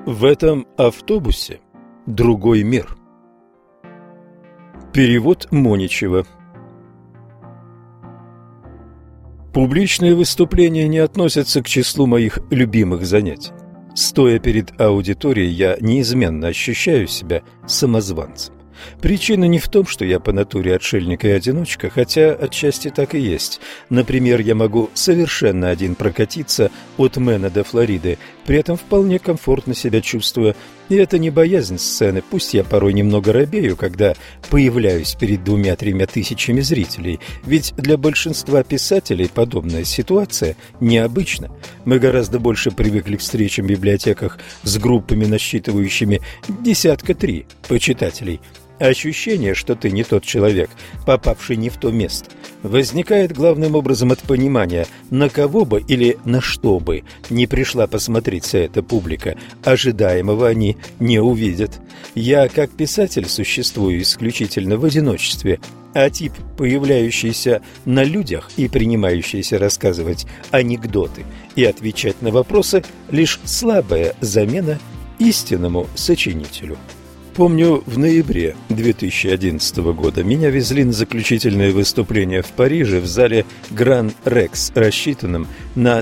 В этом автобусе другой мир. Перевод Моничева. Публичные выступления не относятся к числу моих любимых занятий. Стоя перед аудиторией, я неизменно ощущаю себя самозванцем. Причина не в том, что я по натуре отшельник и одиночка, хотя отчасти так и есть. Например, я могу совершенно один прокатиться от Мэна до Флориды, при этом вполне комфортно себя чувствуя. И это не боязнь сцены, пусть я порой немного робею, когда появляюсь перед 2-3 тысячами зрителей. Ведь для большинства писателей подобная ситуация необычна. Мы гораздо больше привыкли к встречам в библиотеках с группами, насчитывающими 3 почитателей. Ощущение, что ты не тот человек, попавший не в то место, возникает главным образом от понимания, на кого бы или на что бы не пришла посмотреть вся эта публика, ожидаемого они не увидят. Я, как писатель, существую исключительно в одиночестве, а тип, появляющийся на людях и принимающийся рассказывать анекдоты и отвечать на вопросы, лишь слабая замена истинному сочинителю. Помню, в ноябре 2011 года меня везли на заключительное выступление в Париже в зале Гран Рекс, рассчитанном на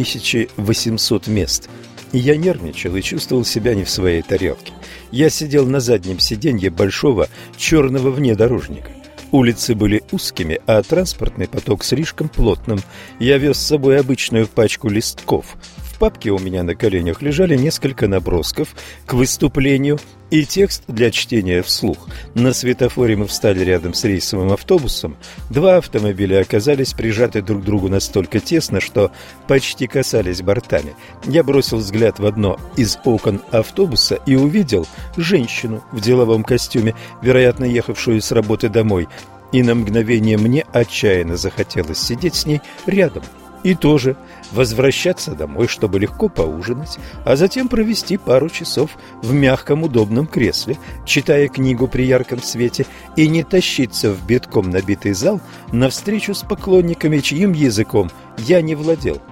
2800 мест. И я нервничал и чувствовал себя не в своей тарелке. Я сидел на заднем сиденье большого черного внедорожника. Улицы были узкими, а транспортный поток слишком плотным. Я вез с собой обычную пачку листков. В папке у меня на коленях лежали несколько набросков к выступлению и текст для чтения вслух. На светофоре мы встали рядом с рейсовым автобусом. 2 автомобиля оказались прижаты друг к другу настолько тесно, что почти касались бортами. Я бросил взгляд в одно из окон автобуса и увидел женщину в деловом костюме, вероятно, ехавшую с работы домой. И на мгновение мне отчаянно захотелось сидеть с ней рядом. И тоже возвращаться домой, чтобы легко поужинать, а затем провести пару часов в мягком удобном кресле, читая книгу при ярком свете, и не тащиться в битком набитый зал на встречу с поклонниками, чьим языком я не владел.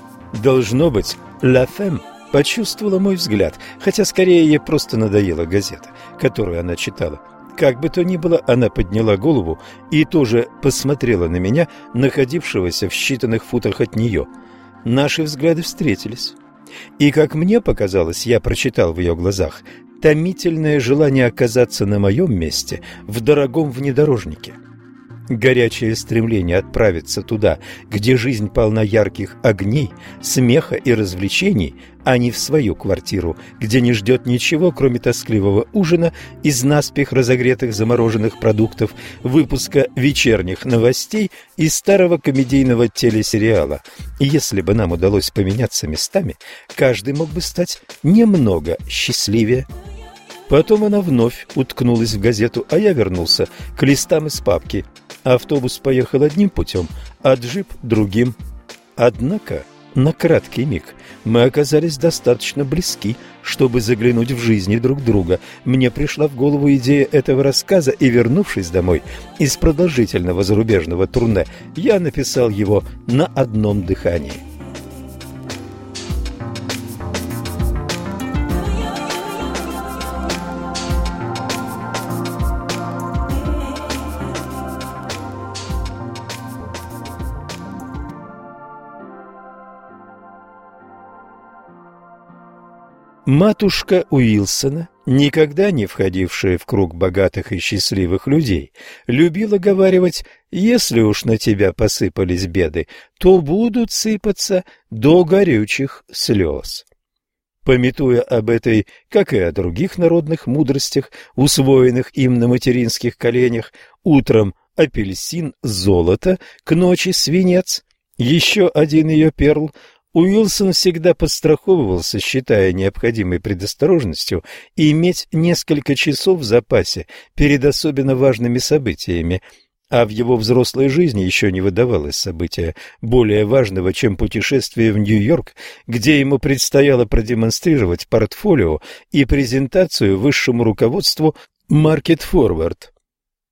Должно быть, Ла Фем почувствовала мой взгляд, хотя скорее ей просто надоела газета, которую она читала. Как бы то ни было, она подняла голову и тоже посмотрела на меня, находившегося в считанных футах от нее. Наши взгляды встретились. И, как мне показалось, я прочитал в ее глазах томительное желание оказаться на моем месте в дорогом внедорожнике. Горячее стремление отправиться туда, где жизнь полна ярких огней, смеха и развлечений, а не в свою квартиру, где не ждет ничего, кроме тоскливого ужина из наспех разогретых замороженных продуктов, выпуска вечерних новостей и старого комедийного телесериала. И если бы нам удалось поменяться местами, каждый мог бы стать немного счастливее. Потом она вновь уткнулась в газету, а я вернулся к листам из папки. Автобус поехал одним путем, а джип – другим. Однако на краткий миг мы оказались достаточно близки, чтобы заглянуть в жизни друг друга. Мне пришла в голову идея этого рассказа, и, вернувшись домой из продолжительного зарубежного турне, я написал его на одном дыхании. Матушка Уилсона, никогда не входившая в круг богатых и счастливых людей, любила говаривать: «Если уж на тебя посыпались беды, то будут сыпаться до горючих слез». Памятуя об этой, как и о других народных мудростях, усвоенных им на материнских коленях, утром апельсин, золото, к ночи свинец, еще один ее перл, Уилсон всегда подстраховывался, считая необходимой предосторожностью иметь несколько часов в запасе перед особенно важными событиями, а в его взрослой жизни еще не выдавалось события более важного, чем путешествие в Нью-Йорк, где ему предстояло продемонстрировать портфолио и презентацию высшему руководству Market Forward.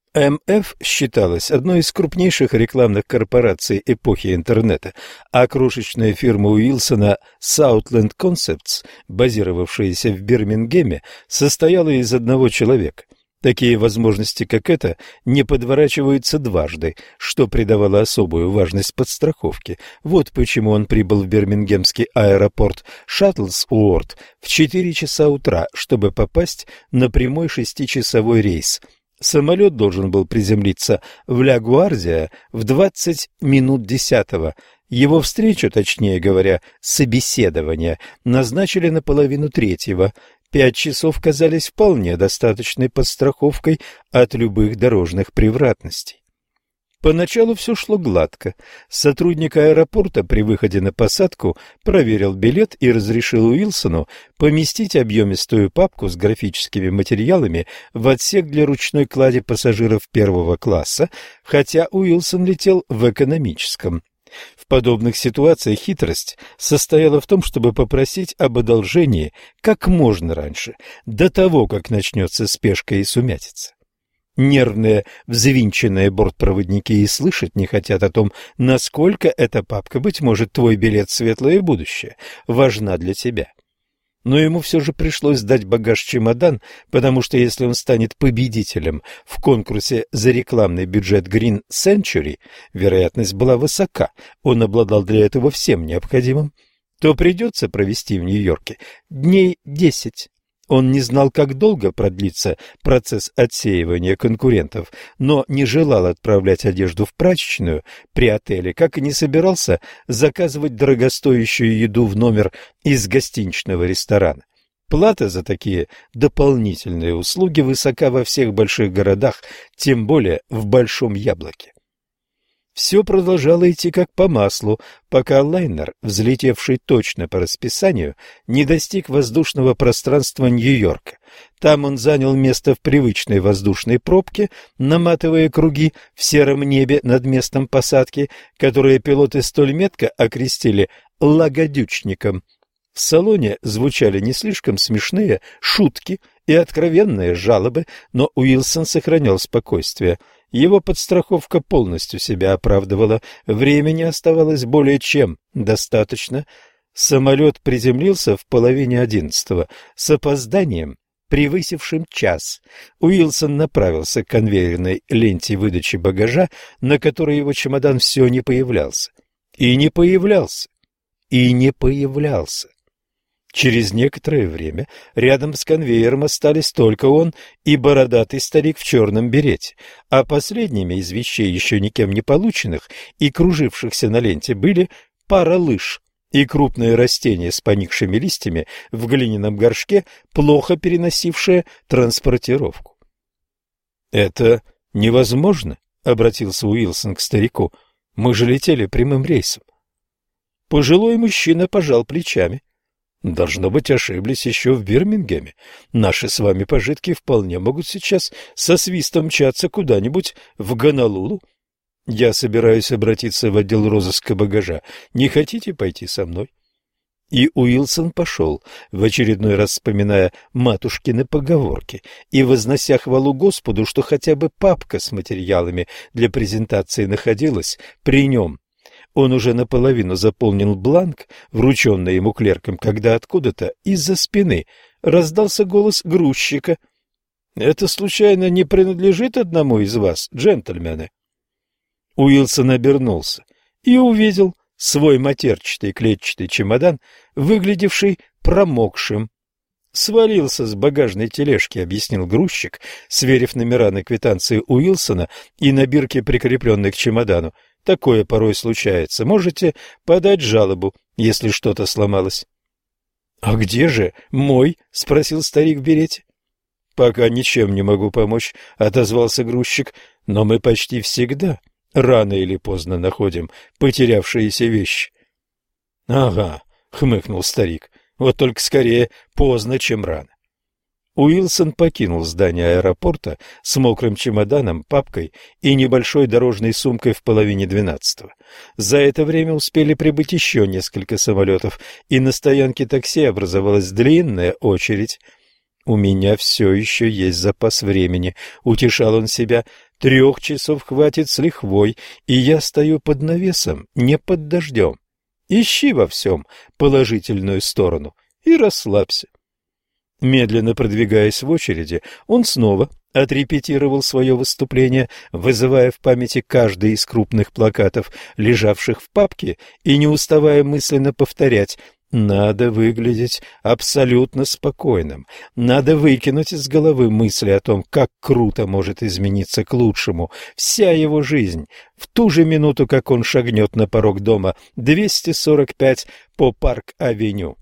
МФ считалась одной из крупнейших рекламных корпораций эпохи интернета, а крошечная фирма Уилсона Southland Concepts, базировавшаяся в Бирмингеме, состояла из одного человека. Такие возможности, как это, не подворачиваются дважды, что придавало особую важность подстраховке. Вот почему он прибыл в бирмингемский аэропорт Шаттлсуорт в 4 часа утра, чтобы попасть на прямой 6-часовой рейс. Самолет должен был приземлиться в Ля-Гуардия в 20 минут 10-го. Его встречу, точнее говоря, собеседование, назначили на половину 3-го. 5 часов казались вполне достаточной подстраховкой от любых дорожных превратностей. Поначалу все шло гладко. Сотрудник аэропорта при выходе на посадку проверил билет и разрешил Уилсону поместить объемистую папку с графическими материалами в отсек для ручной клади пассажиров первого класса, хотя Уилсон летел в экономическом. В подобных ситуациях хитрость состояла в том, чтобы попросить об одолжении как можно раньше, до того, как начнется спешка и сумятица. Нервные, взвинченные бортпроводники и слышать не хотят о том, насколько эта папка, быть может, твой билет в светлое будущее, важна для тебя. Но ему все же пришлось сдать багаж-чемодан, потому что если он станет победителем в конкурсе за рекламный бюджет Green Century, вероятность была высока, он обладал для этого всем необходимым, то придется провести в Нью-Йорке дней 10. Он не знал, как долго продлится процесс отсеивания конкурентов, но не желал отправлять одежду в прачечную при отеле, как и не собирался заказывать дорогостоящую еду в номер из гостиничного ресторана. Плата за такие дополнительные услуги высока во всех больших городах, тем более в Большом Яблоке. Все продолжало идти как по маслу, пока лайнер, взлетевший точно по расписанию, не достиг воздушного пространства Нью-Йорка. Там он занял место в привычной воздушной пробке, наматывая круги в сером небе над местом посадки, которое пилоты столь метко окрестили «лагодючником». В салоне звучали не слишком смешные шутки и откровенные жалобы, но Уилсон сохранял спокойствие. Его подстраховка полностью себя оправдывала, времени оставалось более чем достаточно. Самолет приземлился в 10:30 с опозданием, превысившим час. Уилсон направился к конвейерной ленте выдачи багажа, на которой его чемодан все не появлялся. И не появлялся. И не появлялся. Через некоторое время рядом с конвейером остались только он и бородатый старик в черном берете, а последними из вещей, еще никем не полученных и кружившихся на ленте, были пара лыж и крупное растение с поникшими листьями в глиняном горшке, плохо переносившее транспортировку. «Это невозможно», — обратился Уилсон к старику. «Мы же летели прямым рейсом». Пожилой мужчина пожал плечами. «Должно быть, ошиблись еще в Бирмингеме. Наши с вами пожитки вполне могут сейчас со свистом мчаться куда-нибудь в Гонолулу. Я собираюсь обратиться в отдел розыска багажа. Не хотите пойти со мной?» И Уилсон пошел, в очередной раз вспоминая матушкины поговорки и вознося хвалу Господу, что хотя бы папка с материалами для презентации находилась при нем. Он уже наполовину заполнил бланк, врученный ему клерком, когда откуда-то из-за спины раздался голос грузчика. «Это, случайно, не принадлежит одному из вас, джентльмены?» Уилсон обернулся и увидел свой матерчатый клетчатый чемодан, выглядевший промокшим. «Свалился с багажной тележки», — объяснил грузчик, сверив номера на квитанции Уилсона и на бирке, прикрепленной к чемодану. «Такое порой случается. Можете подать жалобу, если что-то сломалось». «А где же мой?» — спросил старик в берете. «Пока ничем не могу помочь», — отозвался грузчик, — «но мы почти всегда рано или поздно находим потерявшиеся вещи». «Ага», — хмыкнул старик, — «вот только скорее поздно, чем рано». Уилсон покинул здание аэропорта с мокрым чемоданом, папкой и небольшой дорожной сумкой в 11:30. За это время успели прибыть еще несколько самолетов, и на стоянке такси образовалась длинная очередь. «У меня все еще есть запас времени», — утешал он себя. 3 часов хватит с лихвой, и я стою под навесом, не под дождем. Ищи во всем положительную сторону и расслабься. Медленно продвигаясь в очереди, он снова отрепетировал свое выступление, вызывая в памяти каждый из крупных плакатов, лежавших в папке, и не уставая мысленно повторять: надо выглядеть абсолютно спокойным, надо выкинуть из головы мысли о том, как круто может измениться к лучшему вся его жизнь в ту же минуту, как он шагнет на порог дома 245 по Парк-авеню.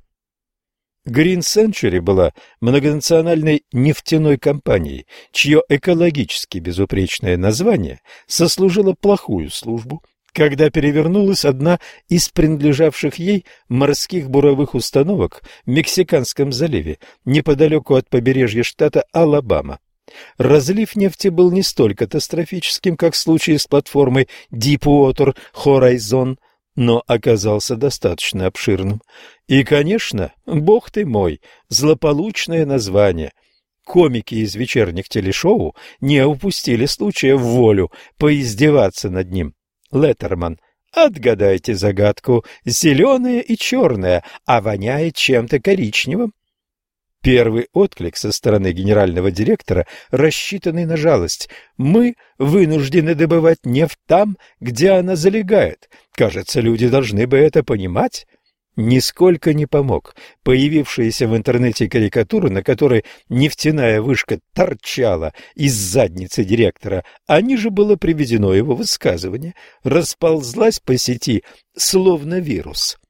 Green Century была многонациональной нефтяной компанией, чье экологически безупречное название сослужило плохую службу, когда перевернулась одна из принадлежавших ей морских буровых установок в Мексиканском заливе, неподалеку от побережья штата Алабама. Разлив нефти был не столь катастрофическим, как в случае с платформой Deepwater Horizon, но оказался достаточно обширным. И, конечно, бог ты мой, злополучное название. Комики из вечерних телешоу не упустили случая в волю поиздеваться над ним. Леттерман: отгадайте загадку, зеленое и черное, а воняет чем-то коричневым. Первый отклик со стороны генерального директора, рассчитанный на жалость: мы вынуждены добывать нефть там, где она залегает. Кажется, люди должны бы это понимать. Нисколько не помог появившаяся в интернете карикатура, на которой нефтяная вышка торчала из задницы директора, а ниже было приведено его высказывание, расползлась по сети словно вирус.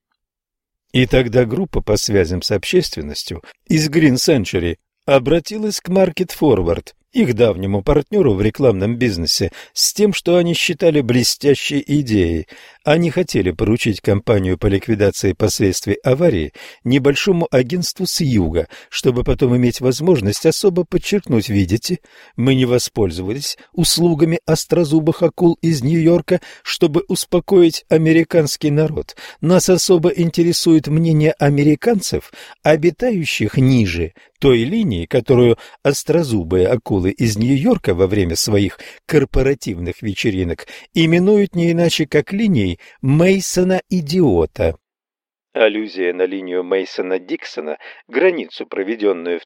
И тогда группа по связям с общественностью из Green Century обратилась к Market Forward, их давнему партнеру в рекламном бизнесе, с тем, что они считали блестящей идеей. Они хотели поручить компанию по ликвидации последствий аварии небольшому агентству с юга, чтобы потом иметь возможность особо подчеркнуть: видите, мы не воспользовались услугами острозубых акул из Нью-Йорка, чтобы успокоить американский народ. Нас особо интересует мнение американцев, обитающих ниже той линии, которую острозубые акулы из Нью-Йорка во время своих корпоративных вечеринок именуют не иначе как линией Мейсона-идиота. Аллюзия на линию Мейсона-Диксона, границу, проведенную в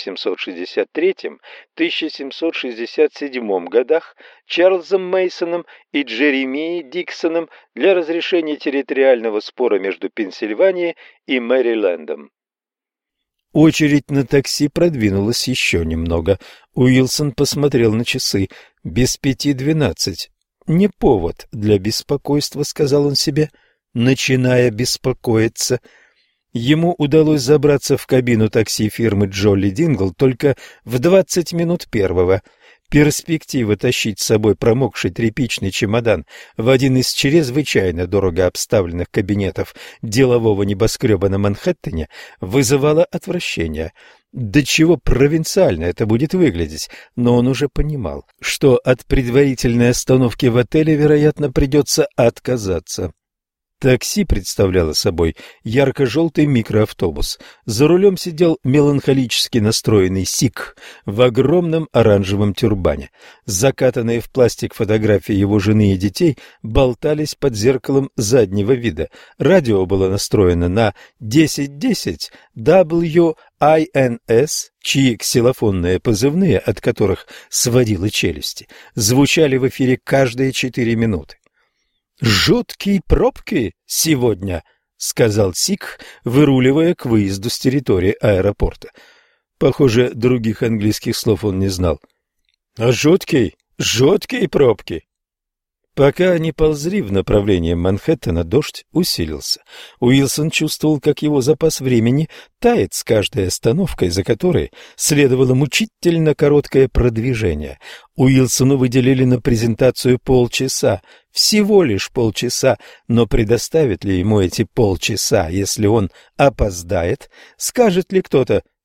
1763-1767 годах Чарльзом Мейсоном и Джеремией Диксоном для разрешения территориального спора между Пенсильванией и Мэрилендом. Очередь на такси продвинулась еще немного. Уилсон посмотрел на часы. Без 5:12. Не повод для беспокойства, сказал он себе, начиная беспокоиться. Ему удалось забраться в кабину такси фирмы Джолли Дингл только в 20 минут первого. Перспектива тащить с собой промокший тряпичный чемодан в один из чрезвычайно дорого обставленных кабинетов делового небоскреба на Манхэттене вызывала отвращение. До чего провинциально это будет выглядеть, но он уже понимал, что от предварительной остановки в отеле, вероятно, придется отказаться. Такси представляло собой ярко-желтый микроавтобус. За рулем сидел меланхолически настроенный сикх в огромном оранжевом тюрбане. Закатанные в пластик фотографии его жены и детей болтались под зеркалом заднего вида. Радио было настроено на 1010 WINS, чьи ксилофонные позывные, от которых сводило челюсти, звучали в эфире каждые 4 минуты. «Жуткие пробки сегодня», — сказал сикх, выруливая к выезду с территории аэропорта. Похоже, других английских слов он не знал. «Жуткие пробки». Пока они ползли в направлении Манхэттена, дождь усилился. Уилсон чувствовал, как его запас времени тает с каждой остановкой, за которой следовало мучительно короткое продвижение. Уилсону выделили на презентацию полчаса, всего лишь полчаса, но предоставят ли ему эти полчаса, если он опоздает? Скажет ли кто-то: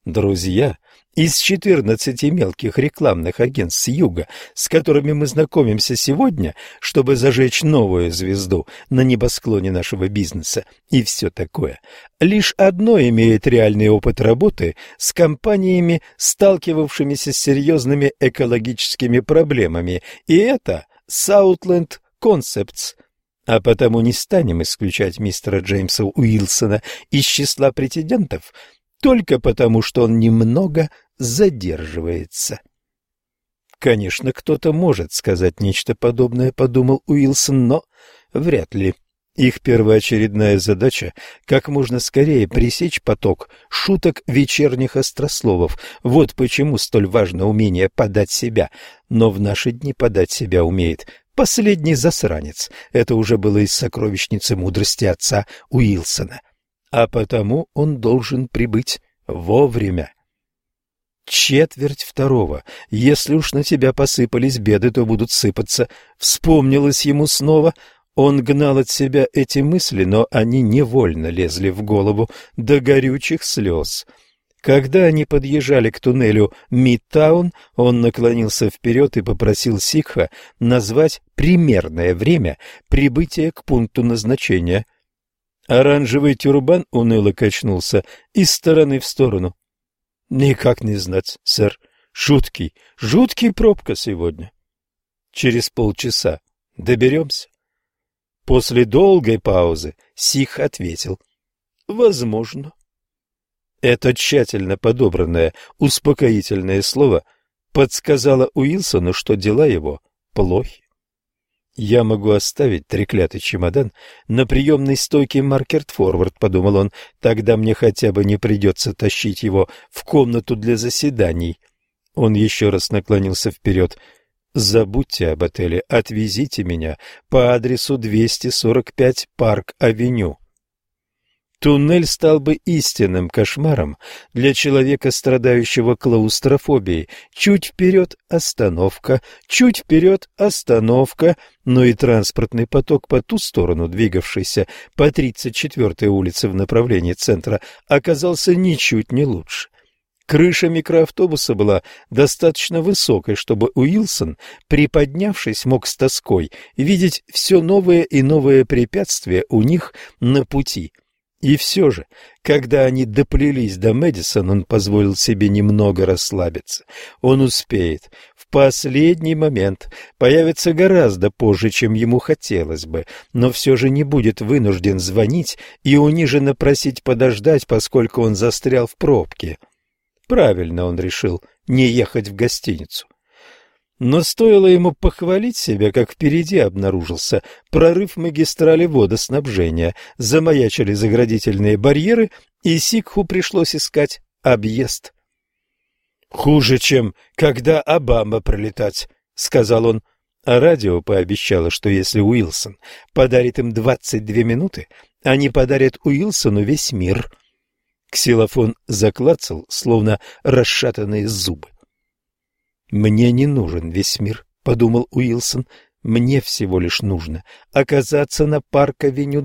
Друзья из 14 мелких рекламных агентств с юга, с которыми мы знакомимся сегодня, чтобы зажечь новую звезду на небосклоне нашего бизнеса и все такое. Лишь одно имеет реальный опыт работы с компаниями, сталкивавшимися с серьезными экологическими проблемами, и это Southland Concepts. А потому не станем исключать мистера Джеймса Уилсона из числа претендентов, только потому, что он немного задерживается. Конечно, кто-то может сказать нечто подобное, подумал Уилсон, но вряд ли. Их первоочередная задача – как можно скорее пресечь поток шуток вечерних острословов. Вот почему столь важно умение подать себя. Но в наши дни подать себя умеет последний засранец. Это уже было из сокровищницы мудрости отца Уилсона. А потому он должен прибыть вовремя. 1:45. Если уж на тебя посыпались беды, то будут сыпаться. Вспомнилось ему снова. Он гнал от себя эти мысли, но они невольно лезли в голову до горючих слез. Когда они подъезжали к туннелю Мидтаун, он наклонился вперед и попросил Сикха назвать примерное время прибытия к пункту назначения. Оранжевый тюрбан уныло качнулся из стороны в сторону. — Никак не знать, сэр. Жуткий пробка сегодня. — Через полчаса доберемся. После долгой паузы Сикх ответил: «Возможно». Это тщательно подобранное успокоительное слово подсказало Уилсону, что дела его плохи. «Я могу оставить треклятый чемодан на приемной стойке Маркет-Форвард», — подумал он, — «тогда мне хотя бы не придется тащить его в комнату для заседаний». Он еще раз наклонился вперед. «Забудьте об отеле, отвезите меня по адресу 245 Парк-авеню». Туннель стал бы истинным кошмаром для человека, страдающего клаустрофобией. Чуть вперед — остановка, чуть вперед — остановка, но и транспортный поток по ту сторону, двигавшийся по 34-й улице в направлении центра, оказался ничуть не лучше. Крыша микроавтобуса была достаточно высокой, чтобы Уилсон, приподнявшись, мог с тоской видеть все новые и новые препятствия у них на пути. И все же, когда они доплелись до Мэдисона, он позволил себе немного расслабиться. Он успеет. В последний момент появится гораздо позже, чем ему хотелось бы, но все же не будет вынужден звонить и униженно просить подождать, поскольку он застрял в пробке. Правильно он решил не ехать в гостиницу. Но стоило ему похвалить себя, как впереди обнаружился прорыв магистрали водоснабжения, замаячили заградительные барьеры, и Сикху пришлось искать объезд. «Хуже, чем когда Обама пролетать», — сказал он. А радио пообещало, что если Уилсон подарит им 22 минуты, они подарят Уилсону весь мир. Ксилофон заклацал, словно расшатанные зубы. «Мне не нужен весь мир», — подумал Уилсон. «Мне всего лишь нужно оказаться на Парк-авеню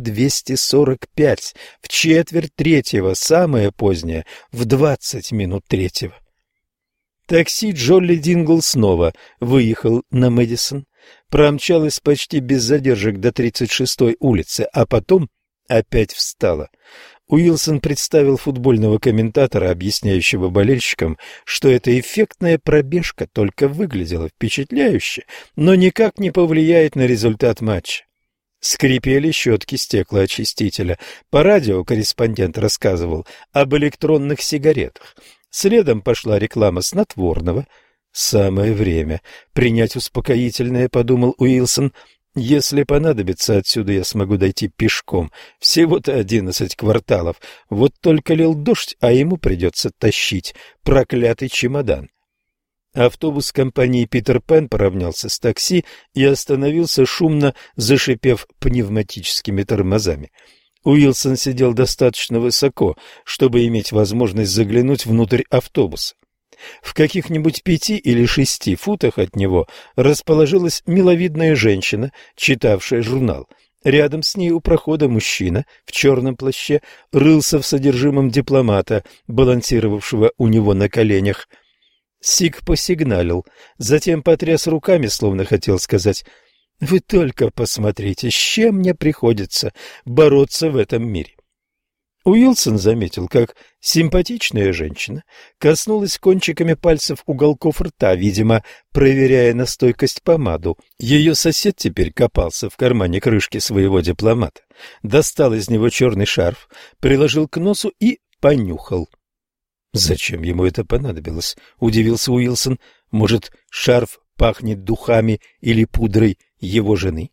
245 в 2:45, самое позднее в 20 минут 3. Такси Джолли Дингл снова выехал на Мэдисон, промчалось почти без задержек до 36-й улицы, а потом опять встало. Уилсон представил футбольного комментатора, объясняющего болельщикам, что эта эффектная пробежка только выглядела впечатляюще, но никак не повлияет на результат матча. Скрипели щетки стеклоочистителя. По радио корреспондент рассказывал об электронных сигаретах. Следом пошла реклама снотворного. «Самое время принять успокоительное», — подумал Уилсон. «Если понадобится, отсюда я смогу дойти пешком. Всего-то 11 кварталов. Вот только лил дождь, а ему придется тащить проклятый чемодан». Автобус компании «Питер Пен» поравнялся с такси и остановился, шумно зашипев пневматическими тормозами. Уилсон сидел достаточно высоко, чтобы иметь возможность заглянуть внутрь автобуса. В каких-нибудь 5 или 6 футах от него расположилась миловидная женщина, читавшая журнал. Рядом с ней у прохода мужчина в черном плаще рылся в содержимом дипломата, балансировавшего у него на коленях. Сик посигналил, затем потряс руками, словно хотел сказать: «Вы только посмотрите, с чем мне приходится бороться в этом мире». Уилсон заметил, как симпатичная женщина коснулась кончиками пальцев уголков рта, видимо, проверяя на стойкость помаду. Ее сосед теперь копался в кармане крышки своего дипломата, достал из него черный шарф, приложил к носу и понюхал. «Зачем ему это понадобилось?» — удивился Уилсон. «Может, шарф пахнет духами или пудрой его жены?»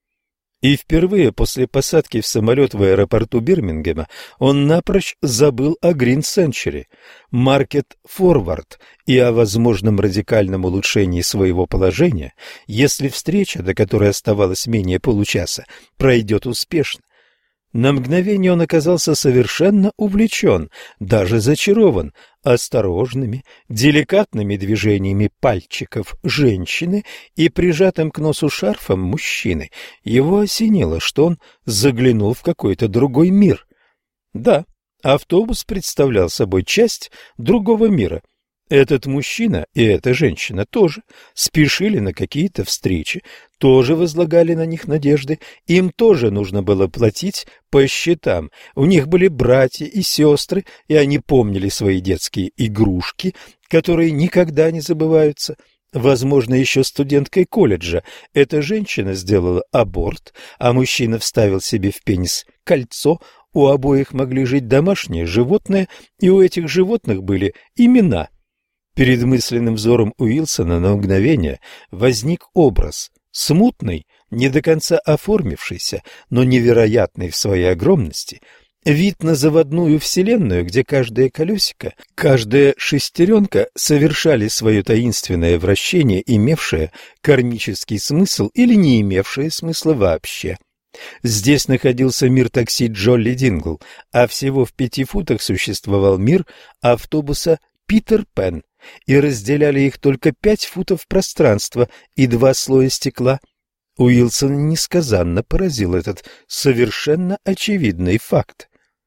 И впервые после посадки в самолет в аэропорту Бирмингема он напрочь забыл о Green Century, Market Forward и о возможном радикальном улучшении своего положения, если встреча, до которой оставалось менее получаса, пройдет успешно. На мгновение он оказался совершенно увлечен, даже зачарован осторожными, деликатными движениями пальчиков женщины и прижатым к носу шарфом мужчины. Его осенило, что он заглянул в какой-то другой мир. Да, автобус представлял собой часть другого мира. Этот мужчина и эта женщина тоже спешили на какие-то встречи, тоже возлагали на них надежды, им тоже нужно было платить по счетам. У них были братья и сестры, и они помнили свои детские игрушки, которые никогда не забываются. Возможно, еще студенткой колледжа эта женщина сделала аборт, а мужчина вставил себе в пенис кольцо. У обоих могли жить домашние животные, и у этих животных были имена. Перед мысленным взором Уилсона на мгновение возник образ, смутный, не до конца оформившийся, но невероятный в своей огромности, вид на заводную вселенную, где каждое колесико, каждая шестеренка совершали свое таинственное вращение, имевшее кармический смысл или не имевшее смысла вообще. Здесь находился мир такси Джолли Дингл, а всего в 5 футах существовал мир автобуса Питер Пен, и разделяли их только 5 футов пространства и 2 слоя стекла. Уилсона несказанно поразил этот совершенно очевидный факт.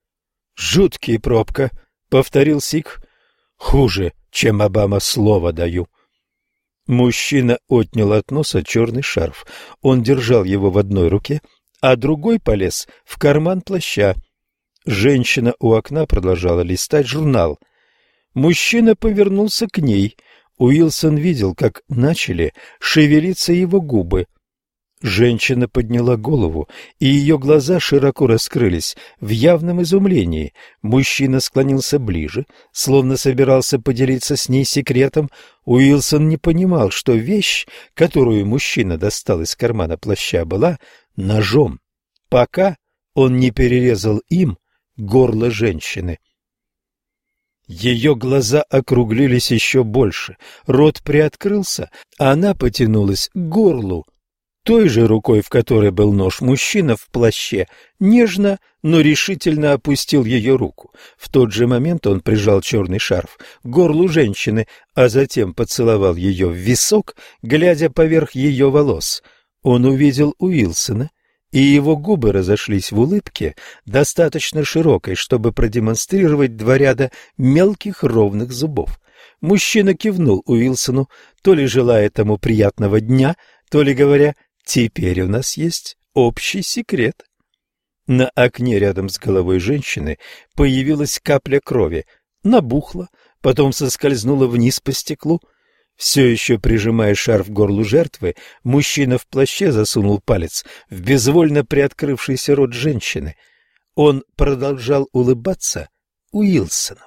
«Жуткий пробка», — повторил Сик. «Хуже, чем Обама, слово даю». Мужчина отнял от носа черный шарф. Он держал его в одной руке, а другой полез в карман плаща. Женщина у окна продолжала листать журнал. Мужчина повернулся к ней. Уилсон видел, как начали шевелиться его губы. Женщина подняла голову, и ее глаза широко раскрылись в явном изумлении. Мужчина склонился ближе, словно собирался поделиться с ней секретом. Уилсон не понимал, что вещь, которую мужчина достал из кармана плаща, была ножом, пока он не перерезал им горло женщины. Ее глаза округлились еще больше, рот приоткрылся, а она потянулась к горлу. Той же рукой, в которой был нож, мужчина в плаще нежно, но решительно опустил ее руку. В тот же момент он прижал черный шарф к горлу женщины, а затем поцеловал ее в висок, глядя поверх ее волос. Он увидел Уилсона, и его губы разошлись в улыбке, достаточно широкой, чтобы продемонстрировать 2 ряда мелких ровных зубов. Мужчина кивнул Уилсону, то ли желая тому приятного дня, то ли говоря: «Теперь у нас есть общий секрет». На окне рядом с головой женщины появилась капля крови, набухла, потом соскользнула вниз по стеклу. Все еще прижимая шарф к горлу жертвы, мужчина в плаще засунул палец в безвольно приоткрывшийся рот женщины. Он продолжал улыбаться Уилсону.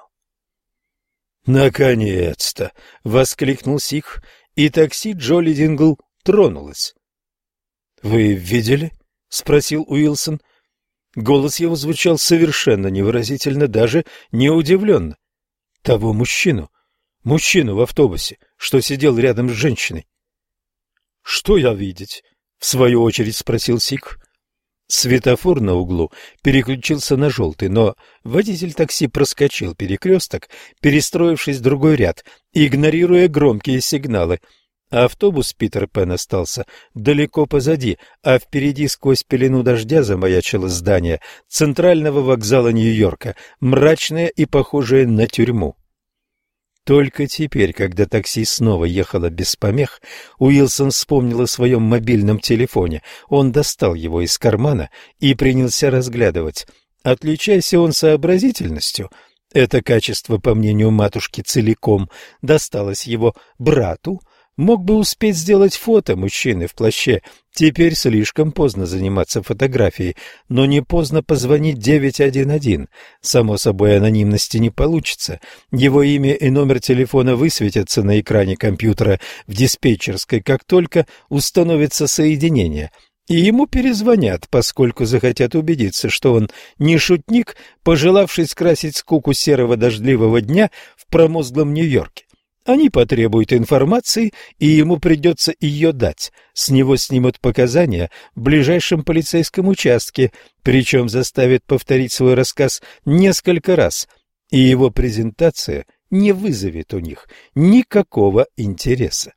«Наконец-то!» — воскликнул Сик, и такси Джолли Дингл тронулось. «Вы видели?» — спросил Уилсон. Голос его звучал совершенно невыразительно, даже не удивленно. «Того мужчину в автобусе, что сидел рядом с женщиной». «Что я видеть?» — в свою очередь спросил Сик. Светофор на углу переключился на желтый, но водитель такси проскочил перекресток, перестроившись в другой ряд, игнорируя громкие сигналы. Автобус Питер Пен остался далеко позади, а впереди сквозь пелену дождя замаячило здание центрального вокзала Нью-Йорка, мрачное и похожее на тюрьму. Только теперь, когда такси снова ехало без помех, Уилсон вспомнил о своем мобильном телефоне. Он достал его из кармана и принялся разглядывать. Отличаясь он сообразительностью, это качество, по мнению матушки, целиком досталось его брату, мог бы успеть сделать фото мужчины в плаще. Теперь слишком поздно заниматься фотографией, но не поздно позвонить 911. Само собой, анонимности не получится. Его имя и номер телефона высветятся на экране компьютера в диспетчерской, как только установится соединение. И ему перезвонят, поскольку захотят убедиться, что он не шутник, пожелавший скрасить скуку серого дождливого дня в промозглом Нью-Йорке. Они потребуют информации, и ему придется ее дать. С него снимут показания в ближайшем полицейском участке, причем заставят повторить свой рассказ несколько раз, и его презентация не вызовет у них никакого интереса.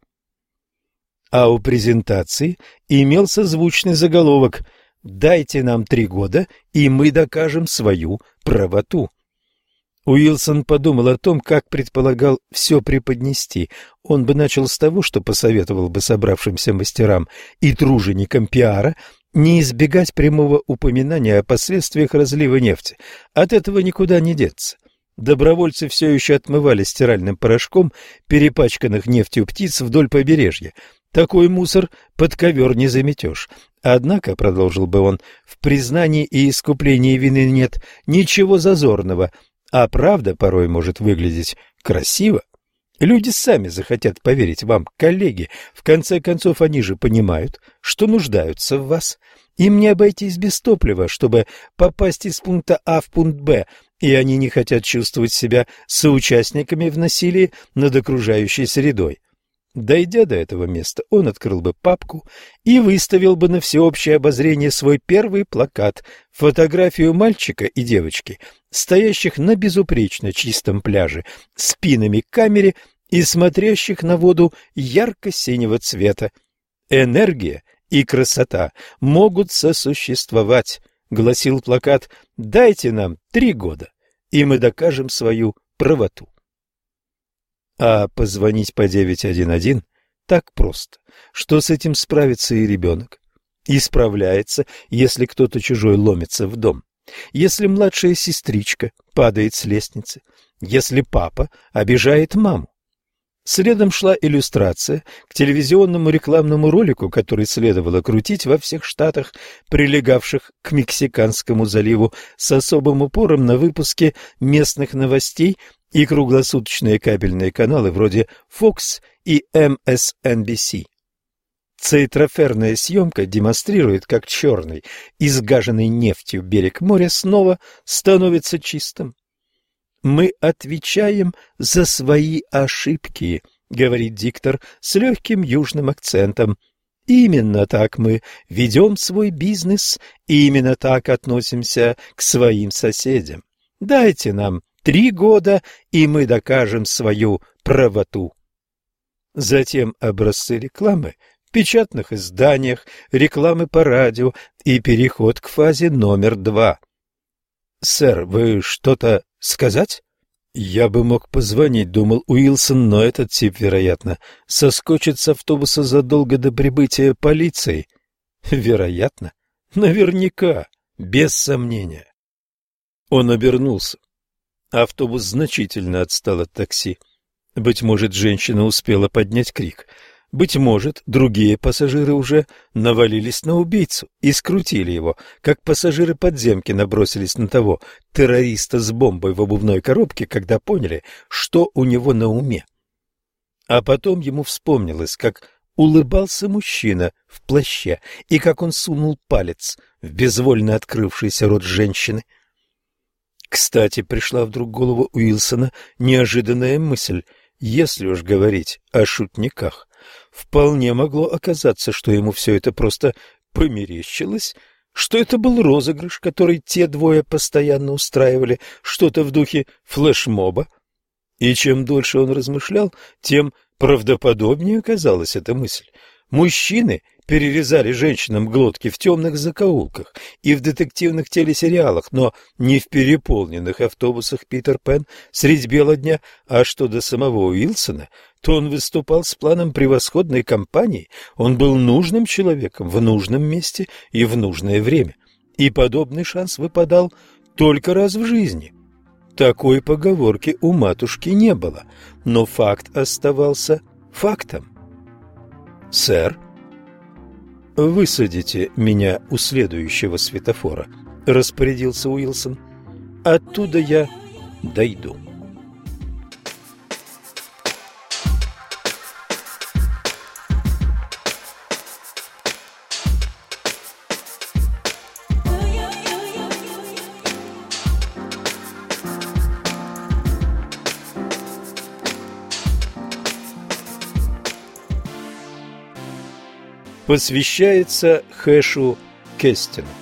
А у презентации имелся звучный заголовок «Дайте нам 3 года, и мы докажем свою правоту». Уилсон подумал о том, как предполагал все преподнести. Он бы начал с того, что посоветовал бы собравшимся мастерам и труженикам пиара не избегать прямого упоминания о последствиях разлива нефти. От этого никуда не деться. Добровольцы все еще отмывали стиральным порошком перепачканных нефтью птиц вдоль побережья. Такой мусор под ковер не заметешь. Однако, продолжил бы он, в признании и искуплении вины нет ничего зазорного, а правда порой может выглядеть красиво. Люди сами захотят поверить вам, коллеги. В конце концов, они же понимают, что нуждаются в вас. Им не обойтись без топлива, чтобы попасть из пункта А в пункт Б, и они не хотят чувствовать себя соучастниками в насилии над окружающей средой. Дойдя до этого места, он открыл бы папку и выставил бы на всеобщее обозрение свой первый плакат, фотографию мальчика и девочки, стоящих на безупречно чистом пляже, спинами к камере и смотрящих на воду ярко-синего цвета. «Энергия и красота могут сосуществовать», — гласил плакат. «Дайте нам 3 года, и мы докажем свою правоту». А позвонить по 911 так просто, что с этим справится и ребенок. И справляется, если кто-то чужой ломится в дом, если младшая сестричка падает с лестницы, если папа обижает маму. Следом шла иллюстрация к телевизионному рекламному ролику, который следовало крутить во всех штатах, прилегавших к Мексиканскому заливу, с особым упором на выпуске местных новостей и круглосуточные кабельные каналы вроде Fox и MSNBC. Цейтроферная съемка демонстрирует, как черный, изгаженный нефтью берег моря снова становится чистым. «Мы отвечаем за свои ошибки», — говорит диктор с легким южным акцентом. «Именно так мы ведем свой бизнес, и именно так относимся к своим соседям. Дайте нам 3 года, и мы докажем свою правоту». Затем образцы рекламы в печатных изданиях, рекламы по радио и переход к фазе номер 2. «Сэр, вы что-то сказать?» «Я бы мог позвонить», — думал Уилсон, но этот тип, вероятно, соскочит с автобуса задолго до прибытия полиции. Вероятно, наверняка, без сомнения. Он обернулся. Автобус значительно отстал от такси. Быть может, женщина успела поднять крик. Быть может, другие пассажиры уже навалились на убийцу и скрутили его, как пассажиры подземки набросились на того террориста с бомбой в обувной коробке, когда поняли, что у него на уме. А потом ему вспомнилось, как улыбался мужчина в плаще и как он сунул палец в безвольно открывшийся рот женщины. Кстати, пришла вдруг в голову Уилсона неожиданная мысль. Если уж говорить о шутниках, вполне могло оказаться, что ему все это просто померещилось, что это был розыгрыш, который те двое постоянно устраивали, что-то в духе флешмоба. И чем дольше он размышлял, тем Правдоподобнее оказалась эта мысль. Мужчины перерезали женщинам глотки в темных закоулках и в детективных телесериалах, но не в переполненных автобусах Питер Пен средь бела дня, а что до самого Уилсона, то он выступал с планом превосходной кампании, он был нужным человеком в нужном месте и в нужное время, и подобный шанс выпадал только раз в жизни. Такой поговорки у матушки не было, но факт оставался фактом. «Сэр, высадите меня у следующего светофора», — распорядился Уилсон. «Оттуда я дойду». Посвящается Хэшу Кестину.